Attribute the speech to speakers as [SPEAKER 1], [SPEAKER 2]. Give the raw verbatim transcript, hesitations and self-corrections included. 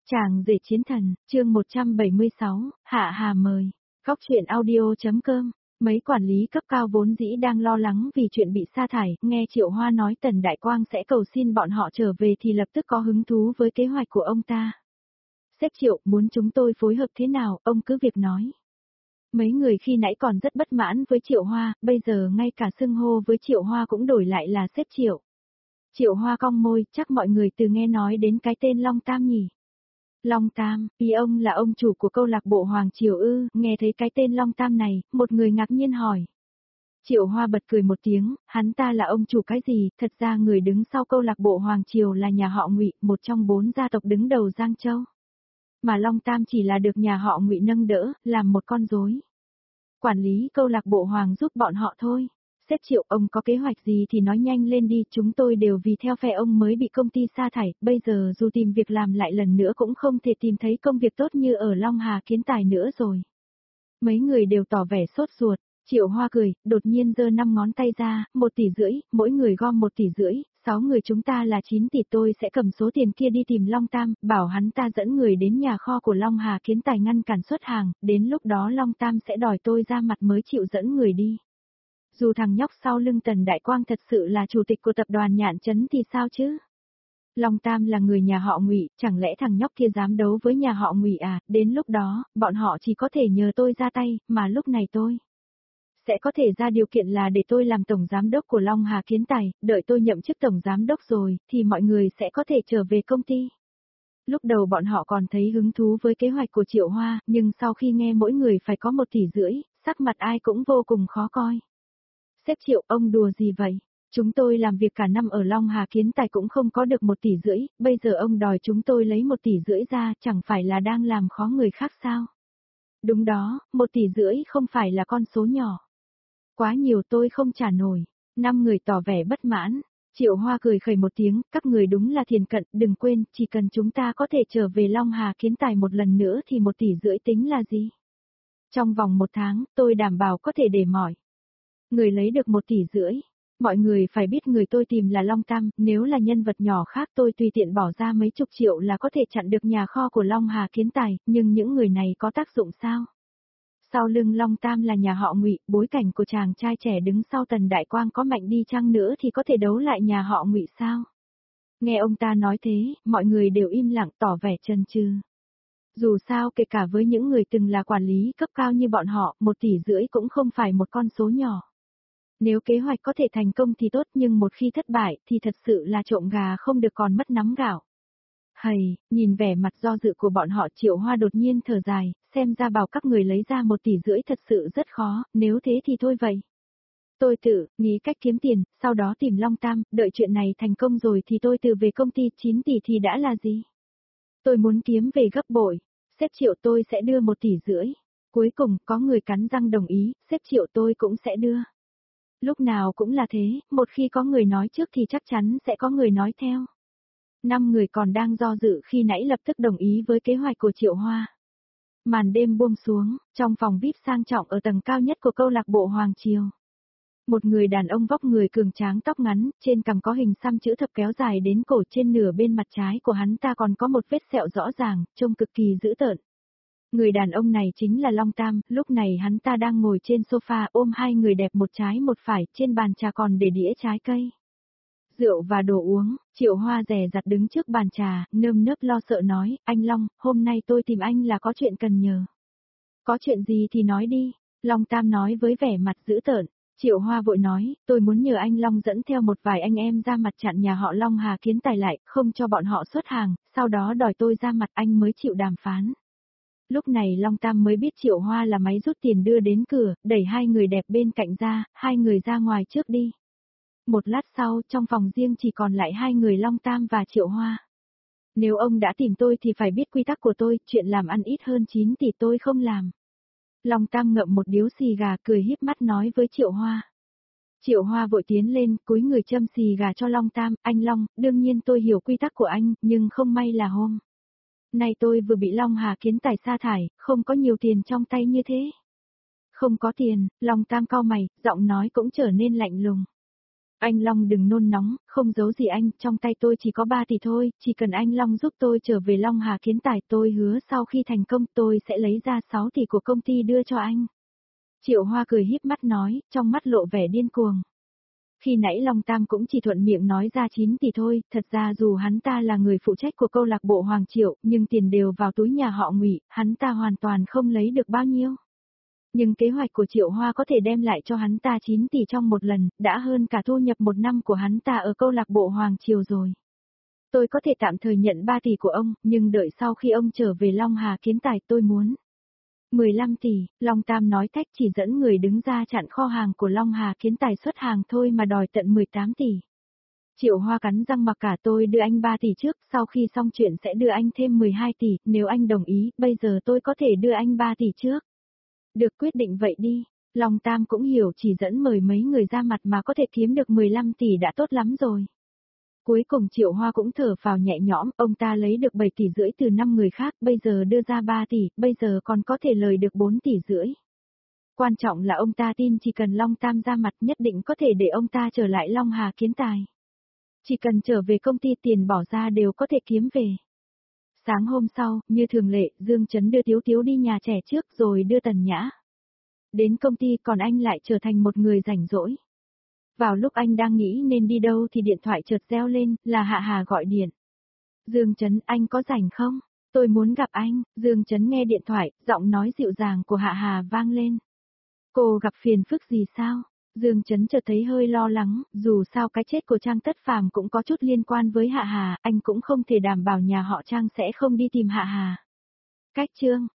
[SPEAKER 1] Chàng rể chiến thần, chương một trăm bảy mươi sáu, Hạ Hà mời. Góc truyện audio.com. Mấy quản lý cấp cao vốn dĩ đang lo lắng vì chuyện bị sa thải, nghe Triệu Hoa nói Tần Đại Quang sẽ cầu xin bọn họ trở về thì lập tức có hứng thú với kế hoạch của ông ta. Sếp Triệu, muốn chúng tôi phối hợp thế nào, ông cứ việc nói. Mấy người khi nãy còn rất bất mãn với Triệu Hoa, bây giờ ngay cả xưng hô với Triệu Hoa cũng đổi lại là sếp Triệu. Triệu Hoa cong môi, chắc mọi người từ nghe nói đến cái tên Long Tam nhỉ? Long Tam, ý ông là ông chủ của câu lạc bộ Hoàng Triều ư? Nghe thấy cái tên Long Tam này, một người ngạc nhiên hỏi. Triệu Hoa bật cười một tiếng, hắn ta là ông chủ cái gì? Thật ra người đứng sau câu lạc bộ Hoàng Triều là nhà họ Ngụy, một trong bốn gia tộc đứng đầu Giang Châu. Mà Long Tam chỉ là được nhà họ Ngụy nâng đỡ, làm một con rối. Quản lý câu lạc bộ Hoàng giúp bọn họ thôi. Sếp Triệu, ông có kế hoạch gì thì nói nhanh lên đi, chúng tôi đều vì theo phe ông mới bị công ty sa thải, bây giờ dù tìm việc làm lại lần nữa cũng không thể tìm thấy công việc tốt như ở Long Hà Kiến Tài nữa rồi. Mấy người đều tỏ vẻ sốt ruột, Triệu Hoa cười, đột nhiên giơ năm ngón tay ra, một tỷ rưỡi, mỗi người gom một tỷ rưỡi, sáu người chúng ta là chín tỷ, tôi sẽ cầm số tiền kia đi tìm Long Tam, bảo hắn ta dẫn người đến nhà kho của Long Hà Kiến Tài ngăn cản xuất hàng, đến lúc đó Long Tam sẽ đòi tôi ra mặt mới chịu dẫn người đi. Dù thằng nhóc sau lưng Tần Đại Quang thật sự là chủ tịch của tập đoàn Nhạn Trấn thì sao chứ? Long Tam là người nhà họ Ngụy, chẳng lẽ thằng nhóc kia dám đấu với nhà họ Ngụy à? Đến lúc đó, bọn họ chỉ có thể nhờ tôi ra tay, mà lúc này tôi sẽ có thể ra điều kiện là để tôi làm tổng giám đốc của Long Hà Kiến Tài, đợi tôi nhậm chức tổng giám đốc rồi, thì mọi người sẽ có thể trở về công ty. Lúc đầu bọn họ còn thấy hứng thú với kế hoạch của Triệu Hoa, nhưng sau khi nghe mỗi người phải có một tỷ rưỡi, sắc mặt ai cũng vô cùng khó coi. Sếp Triệu, ông đùa gì vậy? Chúng tôi làm việc cả năm ở Long Hà Kiến Tài cũng không có được một tỷ rưỡi, bây giờ ông đòi chúng tôi lấy một tỷ rưỡi ra, chẳng phải là đang làm khó người khác sao? Đúng đó, một tỷ rưỡi không phải là con số nhỏ. Quá nhiều tôi không trả nổi. Năm người tỏ vẻ bất mãn. Triệu Hoa cười khẩy một tiếng, các người đúng là thiền cận, đừng quên, chỉ cần chúng ta có thể trở về Long Hà Kiến Tài một lần nữa thì một tỷ rưỡi tính là gì? Trong vòng một tháng, tôi đảm bảo có thể để mỏi. Người lấy được một tỷ rưỡi. Mọi người phải biết người tôi tìm là Long Tam, nếu là nhân vật nhỏ khác tôi tùy tiện bỏ ra mấy chục triệu là có thể chặn được nhà kho của Long Hà Kiến Tài, nhưng những người này có tác dụng sao? Sau lưng Long Tam là nhà họ Ngụy, bối cảnh của chàng trai trẻ đứng sau Tần Đại Quang có mạnh đi chăng nữa thì có thể đấu lại nhà họ Ngụy sao? Nghe ông ta nói thế, mọi người đều im lặng tỏ vẻ chần chừ. Dù sao kể cả với những người từng là quản lý cấp cao như bọn họ, một tỷ rưỡi cũng không phải một con số nhỏ. Nếu kế hoạch có thể thành công thì tốt, nhưng một khi thất bại thì thật sự là trộm gà không được còn mất nắm gạo. Hầy, nhìn vẻ mặt do dự của bọn họ, Triệu Hoa đột nhiên thở dài, xem ra bảo các người lấy ra một tỷ rưỡi thật sự rất khó, nếu thế thì thôi vậy. Tôi tự nghĩ cách kiếm tiền, sau đó tìm Long Tam, đợi chuyện này thành công rồi thì tôi từ về công ty, chín tỷ thì đã là gì? Tôi muốn kiếm về gấp bội, sếp Triệu tôi sẽ đưa một tỷ rưỡi. Cuối cùng có người cắn răng đồng ý, sếp Triệu tôi cũng sẽ đưa. Lúc nào cũng là thế, một khi có người nói trước thì chắc chắn sẽ có người nói theo. Năm người còn đang do dự khi nãy lập tức đồng ý với kế hoạch của Triệu Hoa. Màn đêm buông xuống, trong phòng vi ai pi sang trọng ở tầng cao nhất của câu lạc bộ Hoàng Triều. Một người đàn ông vóc người cường tráng tóc ngắn, trên cằm có hình xăm chữ thập kéo dài đến cổ, trên nửa bên mặt trái của hắn ta còn có một vết sẹo rõ ràng, trông cực kỳ dữ tợn. Người đàn ông này chính là Long Tam, lúc này hắn ta đang ngồi trên sofa ôm hai người đẹp một trái một phải, trên bàn trà còn để đĩa trái cây. Rượu và đồ uống, Triệu Hoa dè dặt đứng trước bàn trà, nơm nớp lo sợ nói, anh Long, hôm nay tôi tìm anh là có chuyện cần nhờ. Có chuyện gì thì nói đi, Long Tam nói với vẻ mặt dữ tợn. Triệu Hoa vội nói, tôi muốn nhờ anh Long dẫn theo một vài anh em ra mặt chặn nhà họ Long Hà Kiến Tài lại, không cho bọn họ xuất hàng, sau đó đòi tôi ra mặt anh mới chịu đàm phán. Lúc này Long Tam mới biết Triệu Hoa là máy rút tiền đưa đến cửa, đẩy hai người đẹp bên cạnh ra, hai người ra ngoài trước đi. Một lát sau, trong phòng riêng chỉ còn lại hai người Long Tam và Triệu Hoa. Nếu ông đã tìm tôi thì phải biết quy tắc của tôi, chuyện làm ăn ít hơn chín tỷ tôi không làm. Long Tam ngậm một điếu xì gà cười híp mắt nói với Triệu Hoa. Triệu Hoa vội tiến lên, cúi người châm xì gà cho Long Tam, anh Long, đương nhiên tôi hiểu quy tắc của anh, nhưng không may là hôm nay tôi vừa bị Long Hà Kiến Tài sa thải, không có nhiều tiền trong tay như thế. Không có tiền, Long Tam cau mày, giọng nói cũng trở nên lạnh lùng. Anh Long đừng nôn nóng, không giấu gì anh, trong tay tôi chỉ có ba tỷ thôi, chỉ cần anh Long giúp tôi trở về Long Hà Kiến Tài, tôi hứa sau khi thành công tôi sẽ lấy ra sáu tỷ của công ty đưa cho anh. Triệu Hoa cười híp mắt nói, trong mắt lộ vẻ điên cuồng. Khi nãy Long Tam cũng chỉ thuận miệng nói ra chín tỷ thôi, thật ra dù hắn ta là người phụ trách của câu lạc bộ Hoàng Triệu, nhưng tiền đều vào túi nhà họ Ngụy, hắn ta hoàn toàn không lấy được bao nhiêu. Nhưng kế hoạch của Triệu Hoa có thể đem lại cho hắn ta chín tỷ trong một lần, đã hơn cả thu nhập một năm của hắn ta ở câu lạc bộ Hoàng Triều rồi. Tôi có thể tạm thời nhận ba tỷ của ông, nhưng đợi sau khi ông trở về Long Hà Kiến Tài tôi muốn. mười lăm tỷ, Long Tam nói thách chỉ dẫn người đứng ra chặn kho hàng của Long Hà Kiến Tài xuất hàng thôi mà đòi tận mười tám tỷ. Triệu Hoa cắn răng mặc cả tôi đưa anh ba tỷ trước, sau khi xong chuyện sẽ đưa anh thêm mười hai tỷ, nếu anh đồng ý, bây giờ tôi có thể đưa anh ba tỷ trước. Được quyết định vậy đi, Long Tam cũng hiểu chỉ dẫn mời mấy người ra mặt mà có thể kiếm được mười lăm tỷ đã tốt lắm rồi. Cuối cùng Triệu Hoa cũng thở phào nhẹ nhõm, ông ta lấy được bảy tỷ rưỡi từ năm người khác, bây giờ đưa ra ba tỷ, bây giờ còn có thể lời được bốn tỷ rưỡi. Quan trọng là ông ta tin chỉ cần Long Tam ra mặt nhất định có thể để ông ta trở lại Long Hà Kiến Tài. Chỉ cần trở về công ty tiền bỏ ra đều có thể kiếm về. Sáng hôm sau, như thường lệ, Dương Chấn đưa Tiếu Tiếu đi nhà trẻ trước rồi đưa Tần Nhã. Đến công ty còn anh lại trở thành một người rảnh rỗi. Vào lúc anh đang nghĩ nên đi đâu thì điện thoại chợt reo lên, là Hạ Hà gọi điện. Dương Chấn, anh có rảnh không? Tôi muốn gặp anh. Dương Chấn nghe điện thoại, giọng nói dịu dàng của Hạ Hà vang lên. Cô gặp phiền phức gì sao? Dương Chấn chợt thấy hơi lo lắng, dù sao cái chết của Trang Tất Phàm cũng có chút liên quan với Hạ Hà, anh cũng không thể đảm bảo nhà họ Trang sẽ không đi tìm Hạ Hà. Cách chương